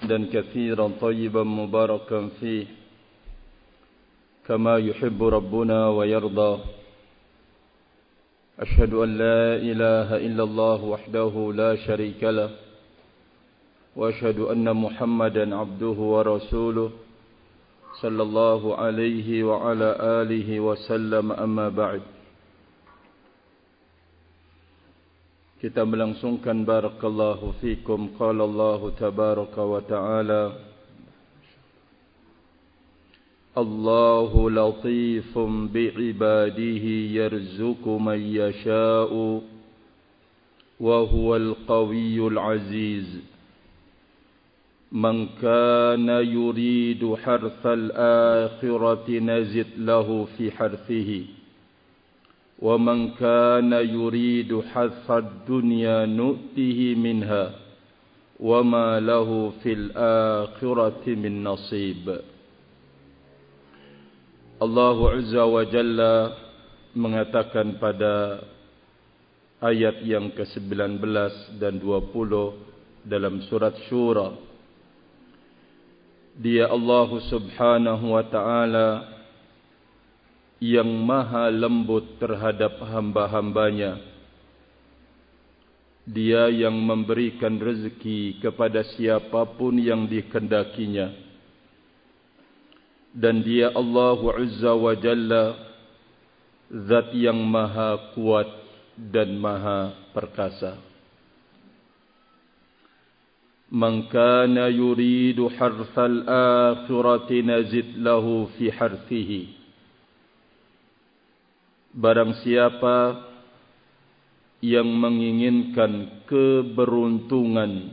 حمدا كثيرا طيبا مباركا فيه كما يحب ربنا ويرضى. أشهد أن لا إله إلا الله وحده لا شريك له وأشهد أن محمدا عبده ورسوله صلى الله عليه وعلى آله وسلم. أما بعد, kita melangsungkan barakallahu fikum. Qala Allah tabaraka wa ta'ala, Allahu latifun bi'ibadihi yarzuqu man yasha'u wa huwal qawiyyul aziz. Man kana yuridu harthal akhirati nazid lahu fi harthihi wa man kana yuridu hathad dunya nu'tihi minha wa ma lahu fil akhirati min nasib. Allah Azza wa Jalla mengatakan pada ayat yang ke-19 dan 20 dalam surat Syura, Dia Allah Subhanahu wa ta'ala yang maha lembut terhadap hamba-hambanya. Dia yang memberikan rezeki kepada siapapun yang dikehendakinya. Dan Dia Allah Azza wa Jalla, Zat yang maha kuat dan maha perkasa. Man kana yuridu harthal akhirati nazid lahu fi harthihi. Barang siapa yang menginginkan keberuntungan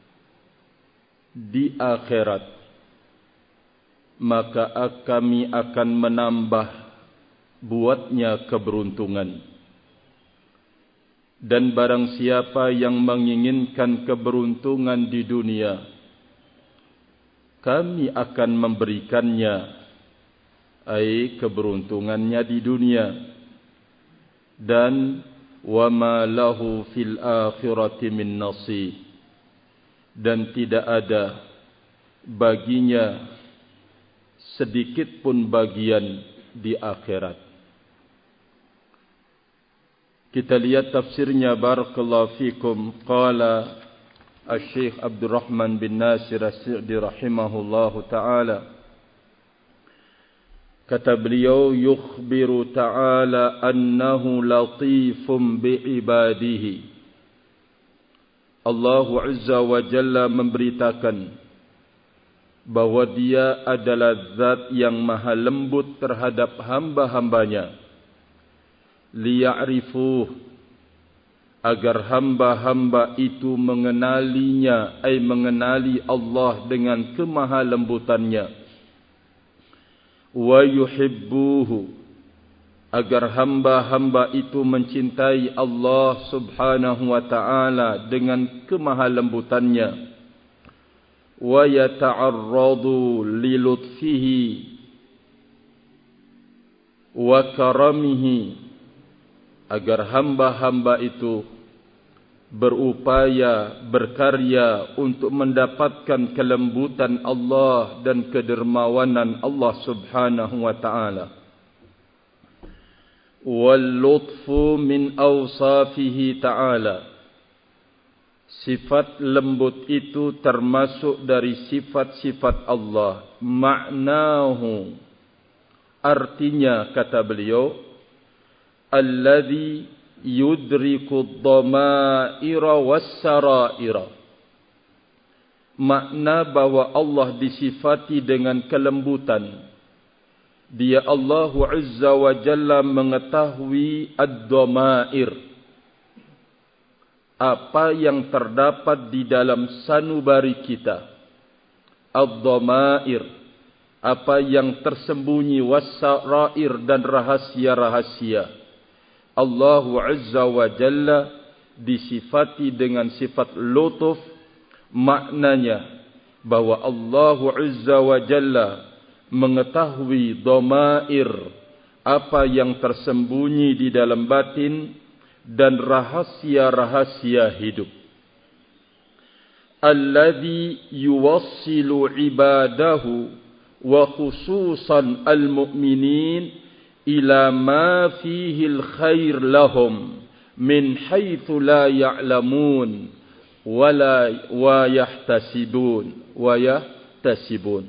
di akhirat, maka kami akan menambah buatnya keberuntungan. Dan barang siapa yang menginginkan keberuntungan di dunia, kami akan memberikannya, ai keberuntungannya di dunia. Dan wa ma lahu fil akhirati min nasib, dan tidak ada baginya sedikit pun bagian di akhirat. Kita lihat tafsirnya barakallahu fikum. Qala Asy-Syaikh Abdurrahman bin Nasir As-Sa'di rahimahullahu ta'ala, kata beliau, yukhbiru ta'ala annahu latifun bi'ibadihi. Allah Azza wa Jalla memberitakan bahwa Dia adalah zat yang maha lembut terhadap hamba-hambanya. Liya'rifuh, agar hamba-hamba itu mengenalinya, ay mengenali Allah dengan kemahalembutannya. Wa yuhibbuhu, agar hamba-hamba itu mencintai Allah Subhanahu wa ta'ala dengan kemahalembutannya. Wa yata'arradu lilutfihi wa karamihi, agar hamba-hamba itu berupaya, berkarya untuk mendapatkan kelembutan Allah dan kedermawanan Allah Subhanahu wa ta'ala. Wal lutfu min awsafihi ta'ala, sifat lembut itu termasuk dari sifat-sifat Allah. Ma'nahu, artinya kata beliau, alladhi yudriku ad-dhamaira was-saraira. Makna bahwa Allah disifati dengan kelembutan. Dia Allah Azza wa Jalla mengetahui ad-dhamair, apa yang terdapat di dalam sanubari kita. Ad-dhamair, apa yang tersembunyi, was-sarair, dan rahasia-rahasia. Allah Azza wa Jalla disifati dengan sifat lutuf. Maknanya bahwa Allah Azza wa Jalla mengetahui dhamair, apa yang tersembunyi di dalam batin dan rahasia-rahasia hidup. alladhi yuwassilu ibadahu wa khususan al-mu'minin ila ma fihi al-khair lahum min haitsu la ya'lamun wa yahtasibun.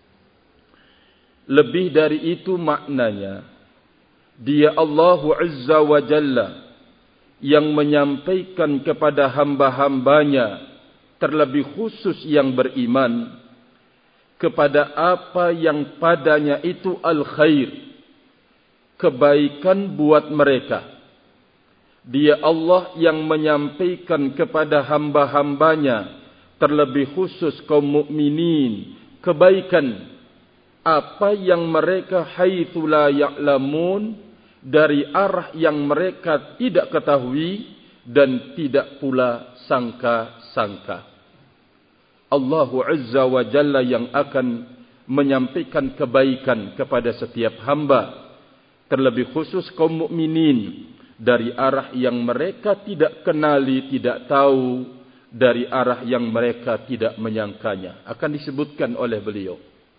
Lebih dari itu maknanya, Dia Allah Azza wa Jalla yang menyampaikan kepada hamba-hambanya, terlebih khusus yang beriman, kepada apa yang padanya itu al-khair, kebaikan buat mereka. Dia Allah yang menyampaikan kepada hamba-hambanya, terlebih khusus kaum mukminin, kebaikan apa yang mereka haitsu la ya'lamun, dari arah yang mereka tidak ketahui dan tidak pula sangka-sangka. Allah Azza wa Jalla yang akan menyampaikan kebaikan kepada setiap hamba, terlebih khusus kaum mukminin, dari arah yang mereka tidak kenali, tidak tahu, dari arah yang mereka tidak menyangkanya. Akan disebutkan oleh beliau,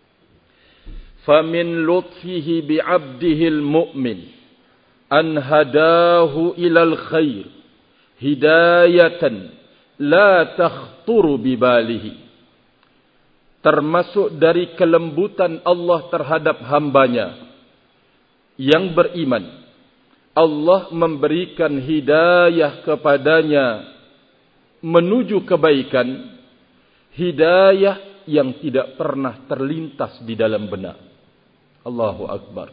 famin lutfihi bi'abdihil mu'min an hadahu ilal khair hidayatan la takhturu bibalihi. Termasuk dari kelembutan Allah terhadap hambanya yang beriman, Allah memberikan hidayah kepadanya menuju kebaikan, hidayah yang tidak pernah terlintas di dalam benak. Allahu Akbar.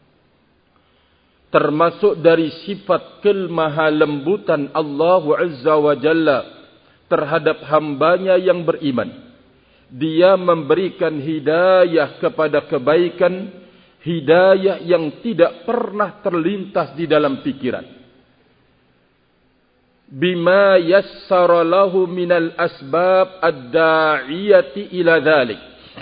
Termasuk dari sifat kemahalembutan Allah Azza wa Jalla terhadap hambanya yang beriman, Dia memberikan hidayah kepada kebaikan, hidayah yang tidak pernah terlintas di dalam pikiran. Bima yassara lahu minal asbab ad-da'iyati ila dhalik.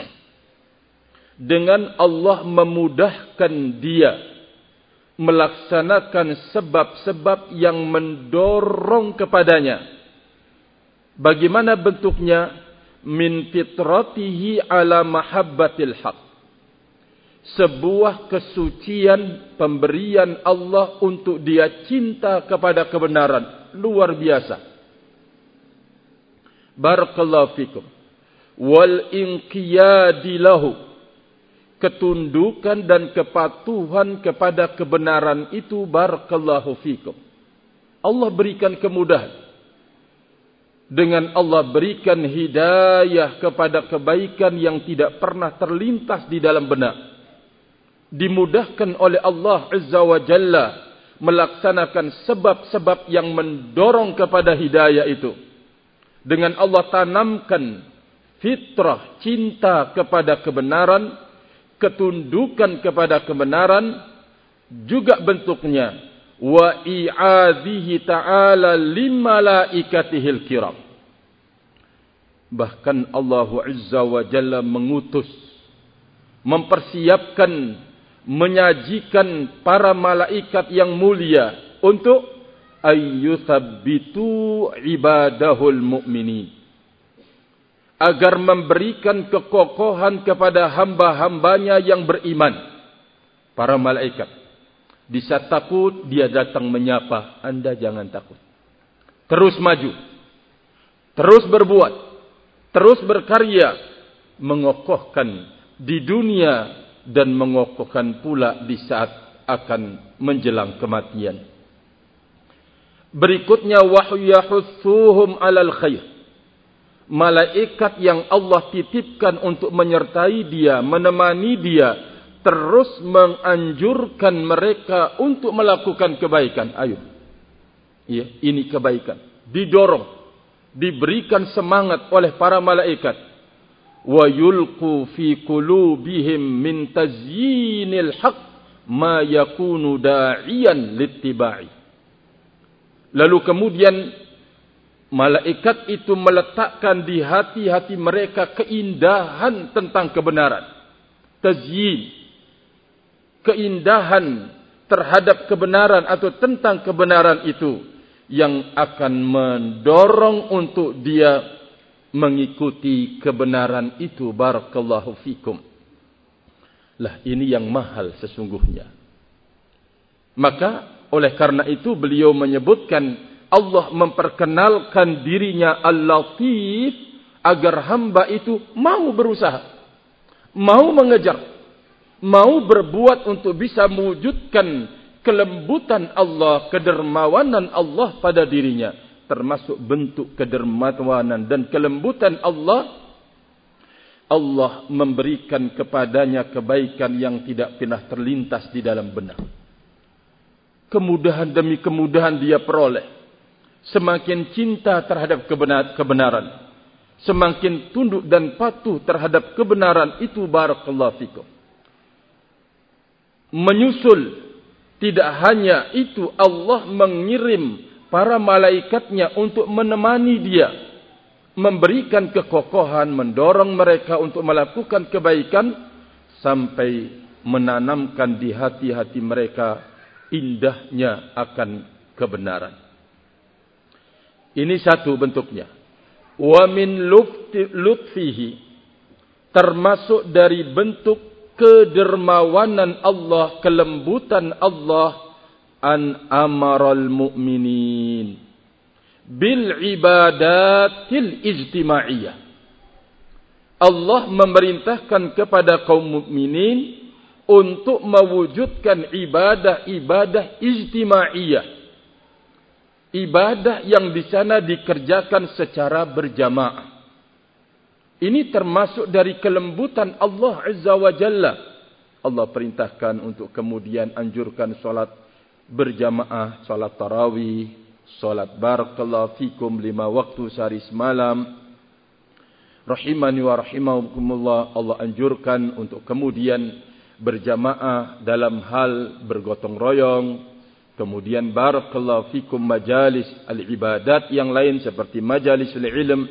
Dengan Allah memudahkan dia melaksanakan sebab-sebab yang mendorong kepadanya. Bagaimana bentuknya? Min fitratihi ala mahabbatil haq. Sebuah kesucian pemberian Allah untuk dia cinta kepada kebenaran. Luar biasa. Barakallahu fikum. Wal inqiyadi lahu. Ketundukan dan kepatuhan kepada kebenaran itu, barakallahu fikum, Allah berikan kemudahan. Dengan Allah berikan hidayah kepada kebaikan yang tidak pernah terlintas di dalam benak. Dimudahkan oleh Allah Azza wa Jalla melaksanakan sebab-sebab yang mendorong kepada hidayah itu. Dengan Allah tanamkan fitrah cinta kepada kebenaran, ketundukan kepada kebenaran, juga bentuknya wa i'adhihi ta'ala limalaikatihil kiram. Bahkan Allah Azza wa Jalla mengutus, mempersiapkan, menyajikan para malaikat yang mulia untuk ayyuthabbitu ibadahul mu'minin, agar memberikan kekokohan kepada hamba-hambanya yang beriman. Para malaikat, di saat takut dia datang menyapa, Anda jangan takut. Terus maju, terus berbuat, terus berkarya, mengokohkan di dunia dan mengokohkan pula di saat akan menjelang kematian. Berikutnya, wahyu yahutsuhum alal khair. Malaikat yang Allah titipkan untuk menyertai dia, menemani dia, terus menganjurkan mereka untuk melakukan kebaikan. Ayo, ya, ini kebaikan. Didorong, diberikan semangat oleh para malaikat. Wa yulqu fi qulubihim min tazyinil haqq ma yakunu da'iyan littiba'i. Lalu kemudian malaikat itu meletakkan di hati-hati mereka keindahan tentang kebenaran. Tazyin, keindahan terhadap kebenaran atau tentang kebenaran itu, yang akan mendorong untuk dia mengikuti kebenaran itu. Barakallahu fikum. Lah ini yang mahal sesungguhnya. Maka oleh karena itu beliau menyebutkan Allah memperkenalkan dirinya Al-Latif agar hamba itu mau berusaha, mau mengejar, mau berbuat untuk bisa mewujudkan kelembutan Allah, kedermawanan Allah pada dirinya. Termasuk bentuk kedermawanan dan kelembutan Allah, Allah memberikan kepadanya kebaikan yang tidak pernah terlintas di dalam benak. Kemudahan demi kemudahan dia peroleh. Semakin cinta terhadap kebenaran, semakin tunduk dan patuh terhadap kebenaran itu. Barakallahu fikum. Menyusul, tidak hanya itu, Allah mengirim para malaikatnya untuk menemani dia, memberikan kekokohan, mendorong mereka untuk melakukan kebaikan, sampai menanamkan di hati-hati mereka indahnya akan kebenaran. Ini satu bentuknya. Wa min lutfihi, termasuk dari bentuk kedermawanan Allah, kelembutan Allah, an amaral mu'minin bil ibadatil ijtimaiyah. Allah memerintahkan kepada kaum mukminin untuk mewujudkan ibadah-ibadah ijtimaiyah. Ibadah yang di sana dikerjakan secara berjamaah. Ini termasuk dari kelembutan Allah Azza wa Jalla. Allah perintahkan untuk kemudian anjurkan solat berjamaah, solat tarawih, solat barakallahu fikum 5 waktu sehari semalam. Rahimani wa rahimakumullah, Allah anjurkan untuk kemudian berjamaah dalam hal bergotong royong. Kemudian barakallahu fikum majalis al-ibadat yang lain seperti majalis al-ilm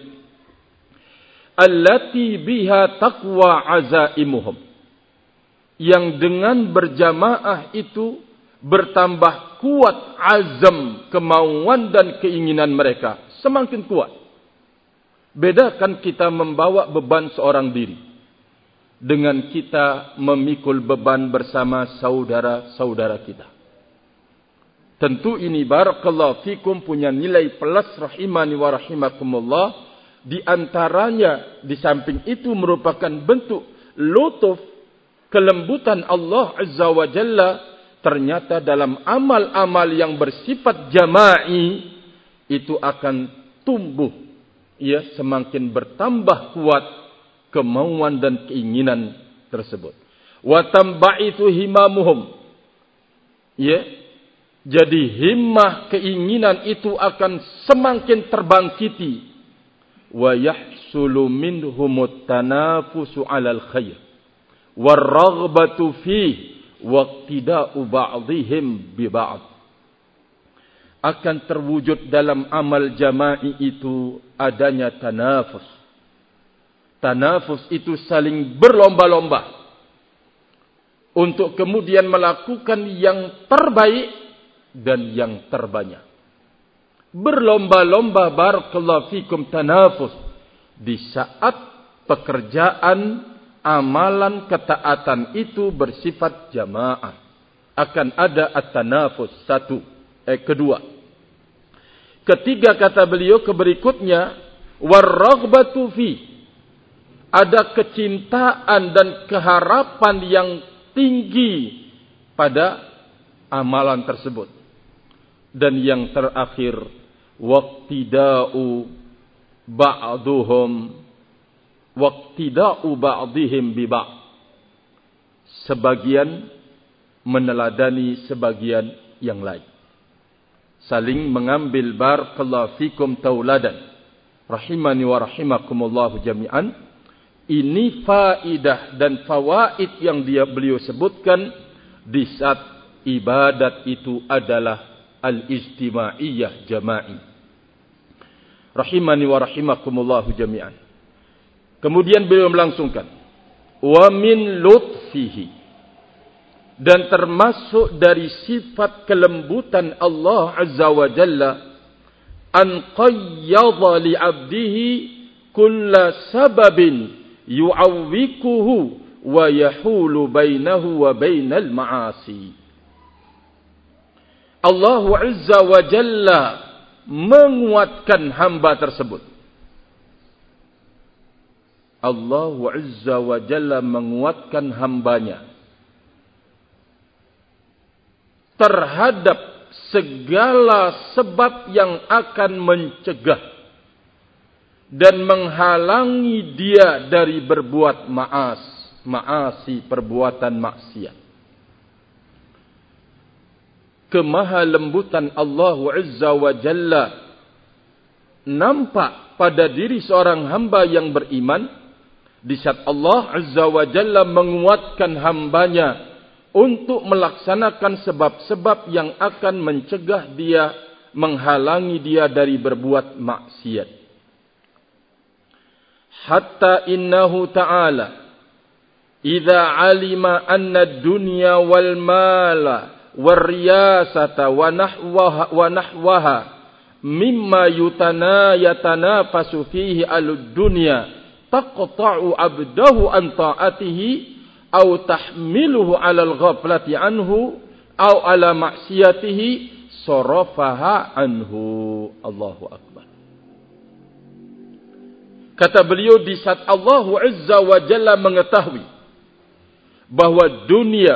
allati biha taqwa azaimuhum, yang dengan berjamaah itu bertambah kuat azam, kemauan dan keinginan mereka semakin kuat. Bedakan kita membawa beban seorang diri dengan kita memikul beban bersama saudara-saudara kita. Tentu ini barakallahu fikum punya nilai plus rahimani wa rahimakumullah. Di antaranya, di samping itu merupakan bentuk lutuf kelembutan Allah Azza wa Jalla. Ternyata dalam amal-amal yang bersifat jama'i itu akan tumbuh, ya, semakin bertambah kuat kemauan dan keinginan tersebut. Wa tambaitu himamuhum, ya. Jadi himmah, keinginan itu akan semakin terbangkiti. Wa yahsulu minhumut tanafusu 'alal khair warraghbatu fihi waqtida'u ba'dihim bi ba'd. Akan terwujud dalam amal jama'i itu adanya tanafus. Tanafus itu saling berlomba-lomba untuk kemudian melakukan yang terbaik dan yang terbanyak. Berlomba-lomba barakallahu fikum tanafus di saat pekerjaan, amalan, ketaatan itu bersifat jamaah. Akan ada at-tanafus kedua. Ketiga kata beliau keberikutnya, warraghbatu fi, ada kecintaan dan keharapan yang tinggi pada amalan tersebut. Dan yang terakhir, waqtida'u ba'dihim bi ba'd, sebagian meneladani sebagian yang lain, saling mengambil barakallahu fikum tauladan. Rahimani wa rahimakumullah jami'an. Ini faidah dan fawaid yang beliau sebutkan di saat ibadat itu adalah al-ijtimaiyah jama'i. Rahimani wa rahimakumullah jami'an. Kemudian beliau melangsungkan, wa min lutfihi, dan termasuk dari sifat kelembutan Allah Azza wa Jalla, an qayyadha li 'abdihi kulla sababin yu'awwikuhu wa yahulu bainahu wa bainal ma'asi. Allah Azza wa Jalla menguatkan hamba tersebut. Allah Azza wa Jalla menguatkan hambanya terhadap segala sebab yang akan mencegah dan menghalangi dia dari berbuat maasi, perbuatan maksiat. Kemahalembutan Allah Azza wa Jalla nampak pada diri seorang hamba yang beriman di saat Allah Azza wa Jalla menguatkan hambanya untuk melaksanakan sebab-sebab yang akan mencegah dia, menghalangi dia dari berbuat maksiat. Hatta innahu ta'ala idza alima anna ad-dunya wal mala wal riyasata wa nahwaha mimma yatanafasu fihi alud-dunya taqta'u abdahu an ta'atihi aw tahmiluhu 'ala al-ghaflati anhu aw 'ala ma'siyatihi sarafaha anhu. Allahu akbar. Kata beliau, di saat Allah Azza wa Jalla mengetahui bahwa dunia,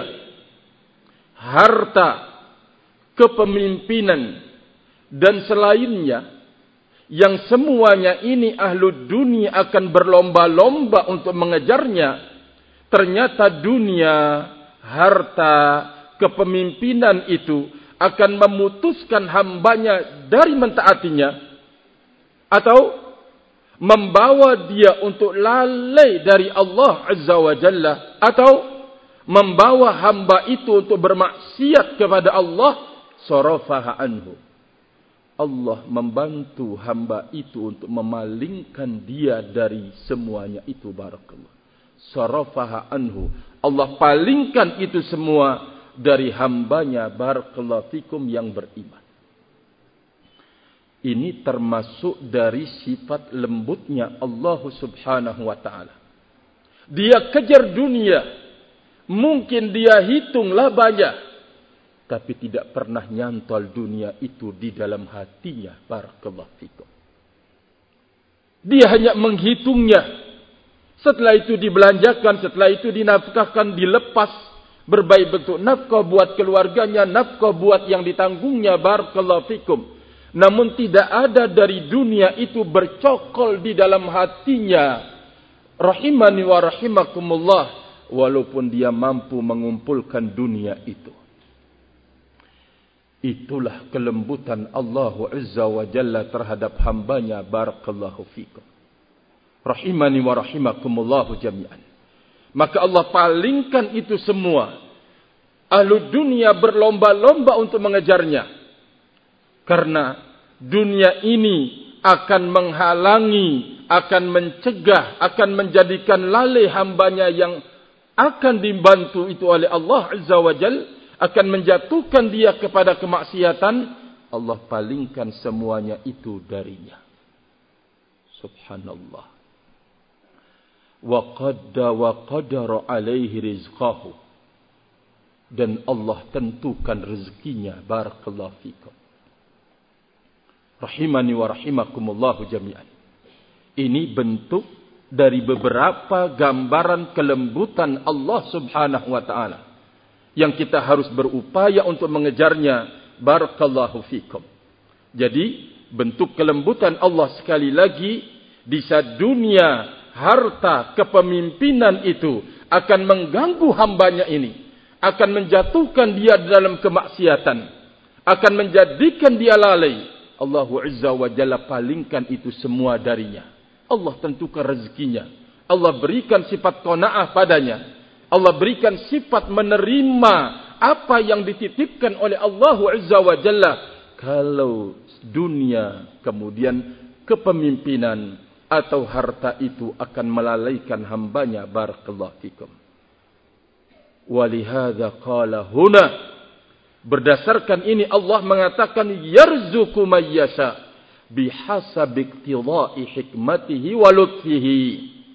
harta, kepemimpinan dan selainnya yang semuanya ini ahlu dunia akan berlomba-lomba untuk mengejarnya, ternyata dunia, harta, kepemimpinan itu akan memutuskan hambanya dari mentaatinya atau membawa dia untuk lalai dari Allah Azza wa Jalla atau membawa hamba itu untuk bermaksiat kepada Allah, sarafaha anhu. Allah membantu hamba itu untuk memalingkan dia dari semuanya itu. Barakallah. Sarafaha anhu. Allah palingkan itu semua dari hambanya. Barakallahu fikum yang beriman. Ini termasuk dari sifat lembutnya Allah subhanahu wa ta'ala. Dia kejar dunia. Mungkin dia hitung labanya. Tapi tidak pernah nyantol dunia itu di dalam hatinya. Barakallahu fikum. Dia hanya menghitungnya. Setelah itu dibelanjakan, setelah itu dinafkahkan, dilepas. Berbagai bentuk nafkah buat keluarganya, nafkah buat yang ditanggungnya. Barakallahu fikum. Namun tidak ada dari dunia itu bercokol di dalam hatinya. Rahimani wa rahimakumullah. Walaupun dia mampu mengumpulkan dunia itu. Itulah kelembutan Allah Azza wa Jalla terhadap hambanya. Barakallahu fikum. Rahimani wa rahimakumullahu jami'an. Maka Allah palingkan itu semua. Ahlu dunia berlomba-lomba untuk mengejarnya. Karena dunia ini akan menghalangi, akan mencegah, akan menjadikan lalai hambanya yang akan dibantu itu oleh Allah Azza wa Jalla. Akan menjatuhkan dia kepada kemaksiatan, Allah palingkan semuanya itu darinya. Subhanallah. Wa qadara alaihi rizqahu. Dan Allah tentukan rezekinya. Barakallahu fikum. Rahimani wa rahimakumullahu jami'an. Ini bentuk dari beberapa gambaran kelembutan Allah subhanahu wa ta'ala. Yang kita harus berupaya untuk mengejarnya. Barakallahu fikum. Jadi, bentuk kelembutan Allah sekali lagi, di saat dunia, harta, kepemimpinan itu akan mengganggu hambanya ini. Akan menjatuhkan dia dalam kemaksiatan. Akan menjadikan dia lalai. Allah Azza wa Jalla palingkan itu semua darinya. Allah tentukan rezekinya. Allah berikan sifat qanaah padanya. Allah berikan sifat menerima apa yang dititipkan oleh Allah Azza wa Jalla. Kalau dunia, kemudian kepemimpinan atau harta itu akan melalaikan hambanya. Barakallahu fikum. Walihada qala huna. Berdasarkan ini Allah mengatakan yarzuqu may yasha. bihasabi iqtidai hikmatihi wa lutfihi.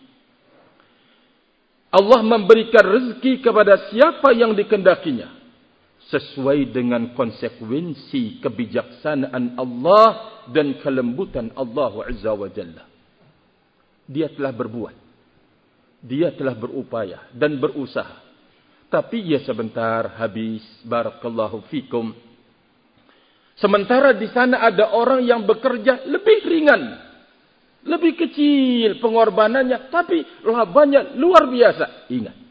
Allah memberikan rezeki kepada siapa yang dikehendakinya sesuai dengan konsekuensi kebijaksanaan Allah dan kelembutan Allah Azza wa Jalla. Dia telah berbuat, dia telah berupaya dan berusaha, tapi ya sebentar habis. Barakallahu fikum. Sementara di sana ada orang yang bekerja lebih ringan, lebih kecil pengorbanannya, tapi labanya luar biasa.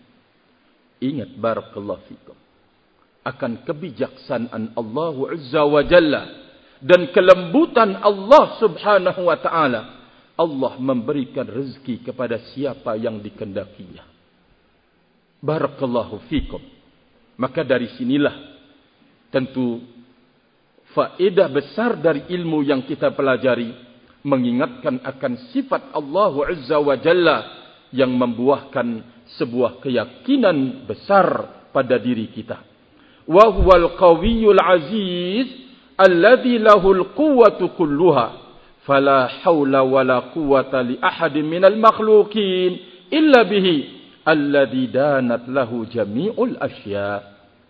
Ingat barakallahu fikum akan kebijaksanaan Allah Azza wa Jalla dan kelembutan Allah Subhanahu wa taala. Allah memberikan rezeki kepada siapa yang dikehendakinya. Barakallahu fikum. Maka dari sinilah tentu faedah besar dari ilmu yang kita pelajari, mengingatkan akan sifat Allah Azza wa Jalla yang membuahkan sebuah keyakinan besar pada diri kita. Wa huwal qawiyyul aziz alladzi lahul quwwatu kulluha fala haula wala quwwata li ahadin minal makhluqin illa bihi alladzi danat lahu jami'ul asya.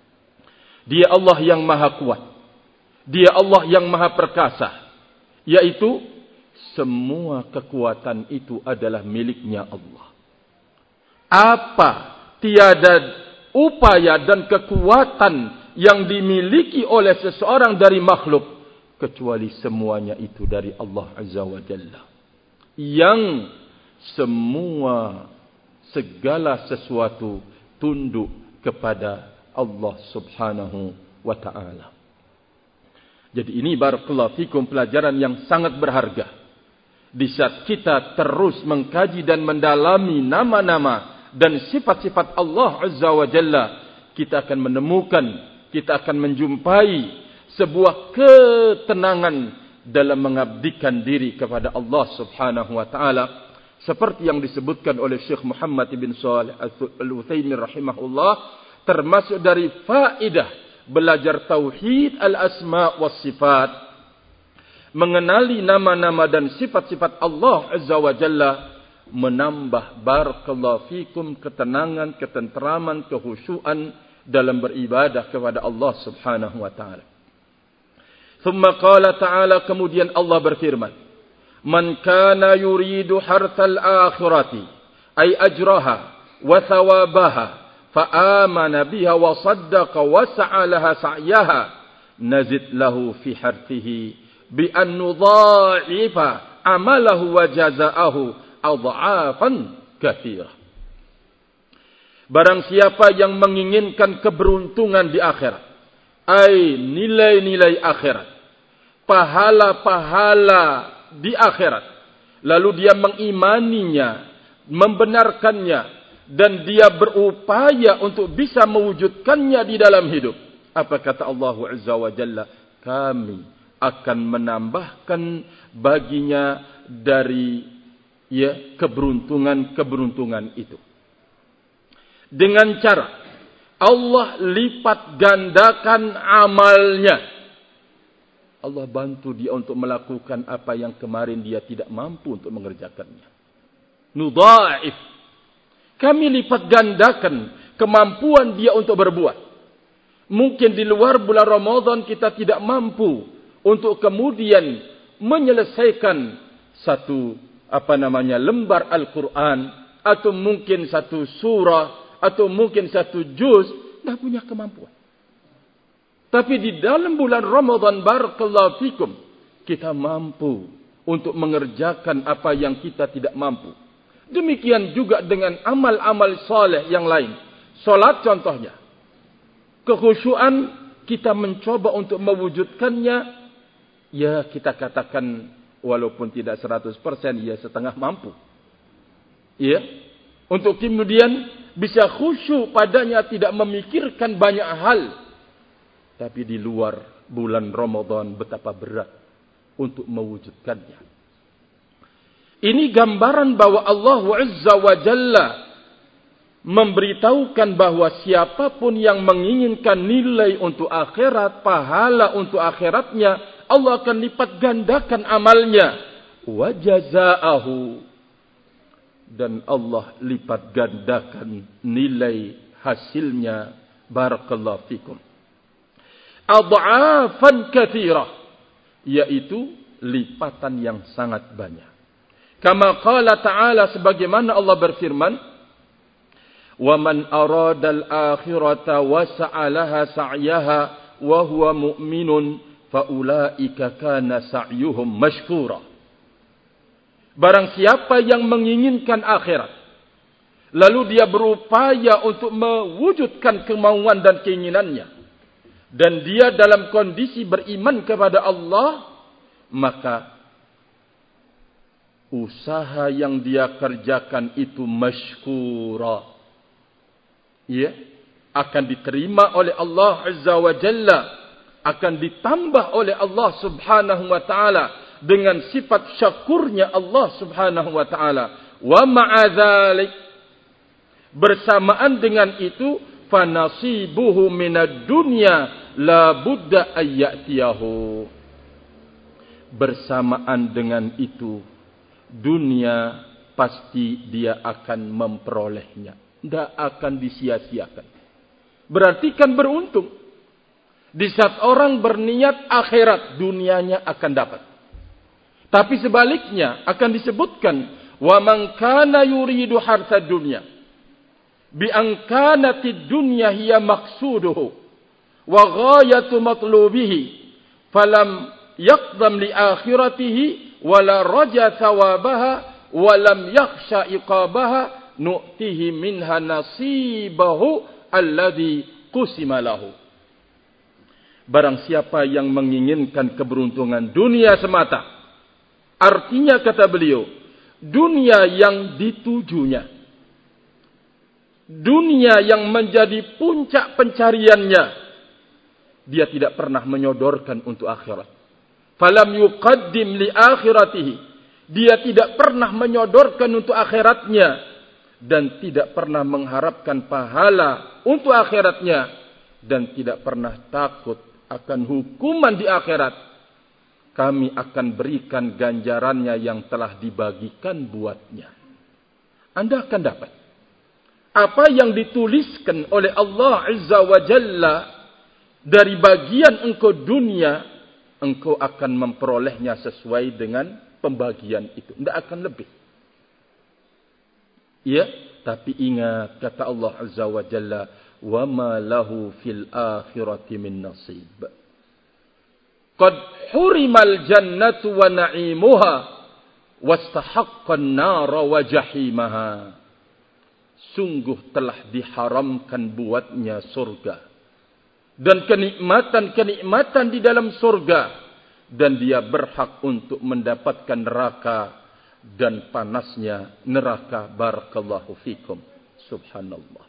Dia Allah yang maha kuat, dia Allah yang maha perkasa, yaitu semua kekuatan itu adalah miliknya Allah. Apa tiada upaya dan kekuatan yang dimiliki oleh seseorang dari makhluk kecuali semuanya itu dari Allah Azza wa Jalla, yang semua segala sesuatu tunduk kepada Allah Subhanahu wa ta'ala. Jadi ini barakallahu fikum pelajaran yang sangat berharga. Di saat kita terus mengkaji dan mendalami nama-nama dan sifat-sifat Allah Azza wa Jalla, kita akan menemukan, kita akan menjumpai sebuah ketenangan dalam mengabdikan diri kepada Allah Subhanahu wa ta'ala. Seperti yang disebutkan oleh Syekh Muhammad bin Shalih Al-Utsaimin rahimahullah, termasuk dari faedah belajar tauhid al-asma was sifat, mengenali nama-nama dan sifat-sifat Allah Azza wa Jalla, menambah barakallahu fikum ketenangan, ketenteraman, kehusyuan dalam beribadah kepada Allah Subhanahu wa taala. Thumma qala ta'ala, kemudian Allah berfirman, man kana yuridu harthal akhirati ay ajraha wa thawabaha fa'amana biha wa saddaqa wa sa'alaha sa'yaha nazid lahu fi harthihi bi an nudha'ifa amalahu wa jaza'ahu adha'afan katsira. Barang siapa yang menginginkan keberuntungan di akhirat, ai nilai-nilai akhirat, pahala-pahala di akhirat, lalu dia mengimaninya, membenarkannya, dan dia berupaya untuk bisa mewujudkannya di dalam hidup. Apa kata Allah Azza wa Jalla? Kami akan menambahkan baginya dari keberuntungan-keberuntungan itu. Dengan cara Allah lipat gandakan amalnya. Allah bantu dia untuk melakukan apa yang kemarin dia tidak mampu untuk mengerjakannya. Nudha'if. Kami lipat gandakan kemampuan dia untuk berbuat. Mungkin di luar bulan Ramadan kita tidak mampu untuk kemudian menyelesaikan satu lembar Al-Quran, atau mungkin satu surah, atau mungkin satu juz, tidak punya kemampuan. Tapi di dalam bulan Ramadan barakallahu fikum, kita mampu untuk mengerjakan apa yang kita tidak mampu. Demikian juga dengan amal-amal saleh yang lain. Salat contohnya. Kekhusyuan kita mencoba untuk mewujudkannya, ya kita katakan walaupun tidak 100%, ya setengah mampu. Ya, untuk kemudian bisa khusyuk padanya, tidak memikirkan banyak hal. Tapi di luar bulan Ramadan betapa berat untuk mewujudkannya. Ini gambaran bahwa Allah Azza wa Jalla memberitahukan bahwa siapapun yang menginginkan nilai untuk akhirat, pahala untuk akhiratnya, Allah akan lipat gandakan amalnya. Wa jazaahu, dan Allah lipat gandakan nilai hasilnya. Barakallahu fikum. Ad'afan katsirah, yaitu lipatan yang sangat banyak. Kama qala ta'ala, sebagaimana Allah berfirman, "Wa man aradal akhirata wa sa'alaha sa'yaha wa huwa mu'minun fa ulaika kana sa'yuhum mashkura." Barang siapa yang menginginkan akhirat, lalu dia berupaya untuk mewujudkan kemauan dan keinginannya, dan dia dalam kondisi beriman kepada Allah, maka usaha yang dia kerjakan itu mashkura, ya, akan diterima oleh Allah Azza wa Jalla, akan ditambah oleh Allah Subhanahu wa taala dengan sifat syakurnya Allah Subhanahu wa taala. Wa ma'adzalik, bersamaan dengan itu, fanasibuhu minad dunya la budda ayyatiyahu, bersamaan dengan itu dunia pasti dia akan memperolehnya, tidak akan disia-siakan. Berarti kan beruntung. Di saat orang berniat akhirat, dunianya akan dapat. Tapi sebaliknya akan disebutkan, wa man kana yuridu harsa dunya bi an kanatid dunya hiya maqsuduhu wa ghayatu matlubihi falam yaqdam li akhiratihi wala raja thawabaha walam yakhsha iqabaha nu'tihi minha nasibahu alladhi qusima lahu. Barang siapa yang menginginkan keberuntungan dunia semata, artinya kata beliau, dunia yang ditujunya, dunia yang menjadi puncak pencariannya, dia tidak pernah menyodorkan untuk akhirat. Falam yuqaddim li akhiratihi, dia tidak pernah menyodorkan untuk akhiratnya, dan tidak pernah mengharapkan pahala untuk akhiratnya, dan tidak pernah takut akan hukuman di akhirat. Kami akan berikan ganjarannya yang telah dibagikan buatnya. Anda akan dapat apa yang dituliskan oleh Allah Azza wa Jalla dari bagian engkau dunia, engkau akan memperolehnya sesuai dengan pembagian itu. Tidak akan lebih. Ya, tapi ingat kata Allah Azza wa Jalla, wa ma lahu fil akhirati min nasib. Qad hurimal jannatu wa na'imuha wastahaqqan nara wa jahimaha. Sungguh telah diharamkan buatnya surga dan kenikmatan-kenikmatan di dalam surga, dan dia berhak untuk mendapatkan neraka dan panasnya neraka. Barakallahu fikum. Subhanallah.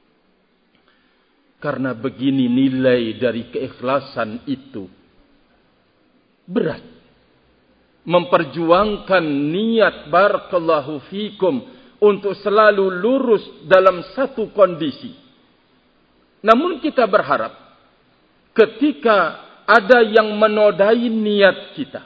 Karena begini nilai dari keikhlasan itu berat. Memperjuangkan niat barakallahu fikum untuk selalu lurus dalam satu kondisi. Namun kita berharap ketika ada yang menodai niat kita,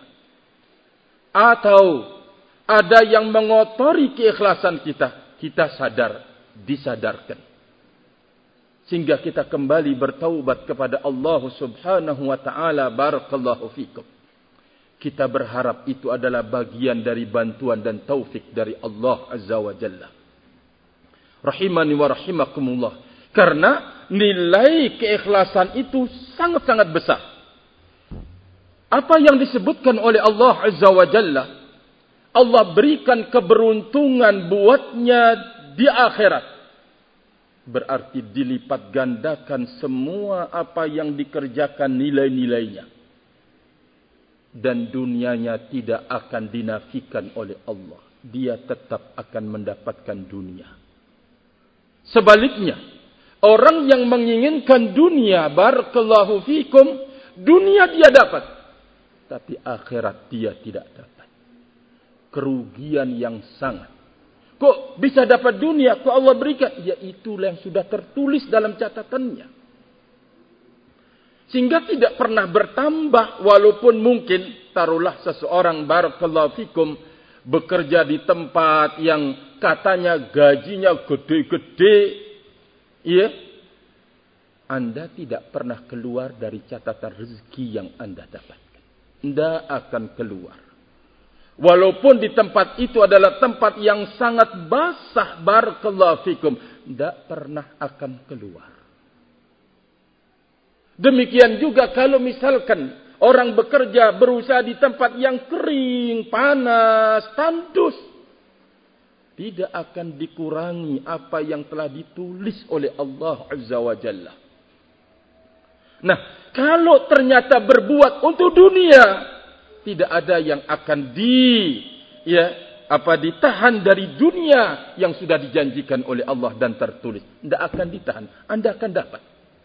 atau ada yang mengotori keikhlasan kita, kita sadar, disadarkan. Sehingga kita kembali bertaubat kepada Allah Subhanahu wa ta'ala. Barakallahu fikum. Kita berharap itu adalah bagian dari bantuan dan taufik dari Allah Azza wa Jalla. Rahimani wa rahimakumullah. Karena nilai keikhlasan itu sangat-sangat besar. Apa yang disebutkan oleh Allah Azza wa Jalla, Allah berikan keberuntungan buatnya di akhirat. Berarti dilipat gandakan semua apa yang dikerjakan nilai-nilainya. Dan dunianya tidak akan dinafikan oleh Allah. Dia tetap akan mendapatkan dunia. Sebaliknya, orang yang menginginkan dunia, barakallahu fikum, dunia dia dapat, tapi akhirat dia tidak dapat. Kerugian yang sangat. Kok bisa dapat dunia? Kok Allah berikan? Ya itulah yang sudah tertulis dalam catatannya. Sehingga tidak pernah bertambah, walaupun mungkin taruhlah seseorang barakallahu fikum bekerja di tempat yang katanya gajinya gede-gede, ya, Anda tidak pernah keluar dari catatan rezeki yang Anda dapatkan. Tidak akan keluar. Walaupun di tempat itu adalah tempat yang sangat basah barakallahu fikum, tidak pernah akan keluar. Demikian juga kalau misalkan orang bekerja berusaha di tempat yang kering, panas, tandus, tidak akan dikurangi apa yang telah ditulis oleh Allah Azza wa Jalla. Nah, kalau ternyata berbuat untuk dunia, tidak ada yang akan ditahan dari dunia yang sudah dijanjikan oleh Allah dan tertulis. Tidak akan ditahan, Anda akan dapat.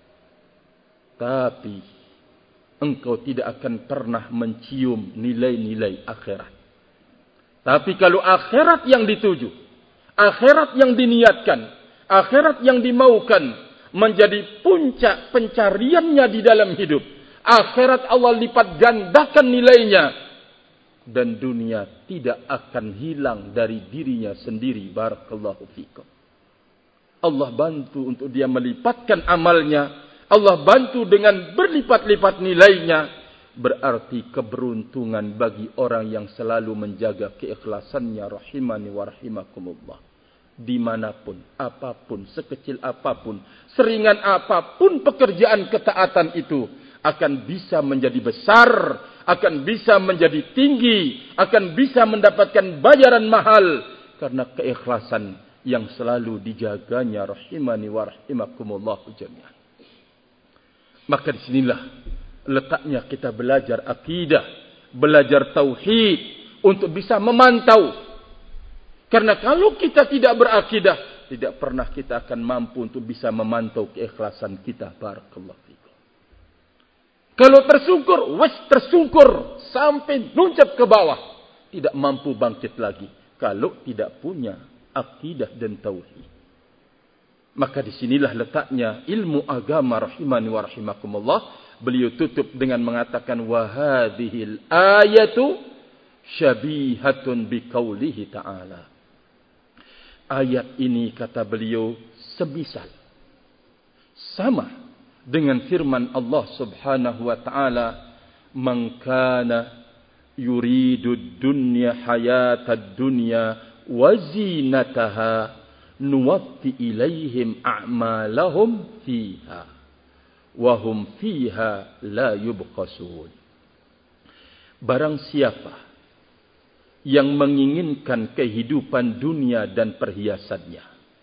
Tapi engkau tidak akan pernah mencium nilai-nilai akhirat. Tapi kalau akhirat yang dituju, akhirat yang diniatkan, akhirat yang dimaukan menjadi puncak pencariannya di dalam hidup, akhirat Allah lipat gandakan nilainya, dan dunia tidak akan hilang dari dirinya sendiri. Barakallahu fikum. Allah bantu untuk dia melipatkan amalnya, Allah bantu dengan berlipat-lipat nilainya. Berarti keberuntungan bagi orang yang selalu menjaga keikhlasannya. Rahimani wa rahimakumullah. Dimanapun, apapun, sekecil apapun, seringan apapun pekerjaan ketaatan itu, akan bisa menjadi besar, akan bisa menjadi tinggi, akan bisa mendapatkan bayaran mahal, karena keikhlasan yang selalu dijaganya. Rahimani wa rahimakumullah jami'an. Maka disinilah letaknya kita belajar akidah, belajar tauhid untuk bisa memantau. Karena kalau kita tidak berakidah, tidak pernah kita akan mampu untuk bisa memantau keikhlasan kita. Barakallahu fikum. Kalau tersungkur sampai loncat ke bawah, tidak mampu bangkit lagi kalau tidak punya akidah dan tauhid. Maka disinilah letaknya ilmu agama. Rahimani wa rahimakumullah. Beliau tutup dengan mengatakan, wa hadhil ayatu syabihatun biqaulihi ta'ala. Ayat ini, kata beliau, semisal, sama dengan firman Allah Subhanahu wa ta'ala, man kana yuridu dunya hayatad dunya wa zinataha nuwaffi ilaihim a'malahum fiha wa hum fiha la yubqasun. Barang siapa yang menginginkan kehidupan dunia dan perhiasannya,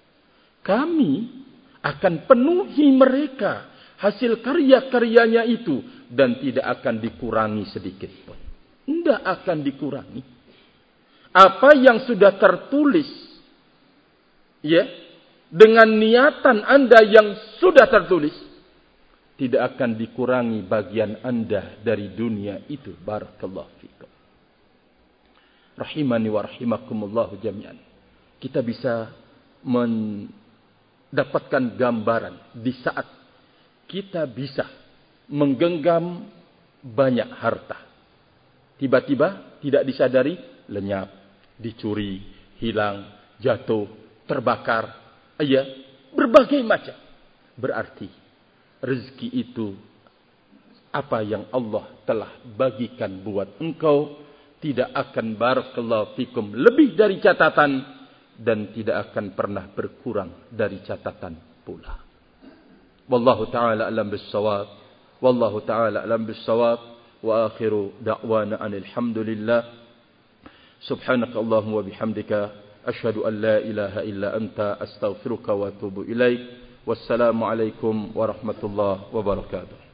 kami akan penuhi mereka hasil karya-karyanya itu, dan tidak akan dikurangi sedikit pun. Tidak akan dikurangi. Apa yang sudah tertulis, ya, dengan niatan Anda yang sudah tertulis, tidak akan dikurangi bagian Anda dari dunia itu. Barakallahu fikum. Rahimani wa rahimakumullah jami'an. Kita bisa mendapatkan gambaran di saat kita bisa menggenggam banyak harta, tiba-tiba tidak disadari lenyap, dicuri, hilang, jatuh, terbakar, berbagai macam. Berarti rezeki itu apa yang Allah telah bagikan buat engkau, tidak akan barakallahu fikum lebih dari catatan, dan tidak akan pernah berkurang dari catatan pula. Wallahu ta'ala alam bis-shawab. Wallahu ta'ala alam bis-shawab. Wa akhiru da'wana anil hamdulillah. Subhanaka Allahumma wa bihamdika, asyhadu an la ilaha illa anta, astaghfiruka wa atubu ilaik. Wassalamu alaikum warahmatullahi wabarakatuh.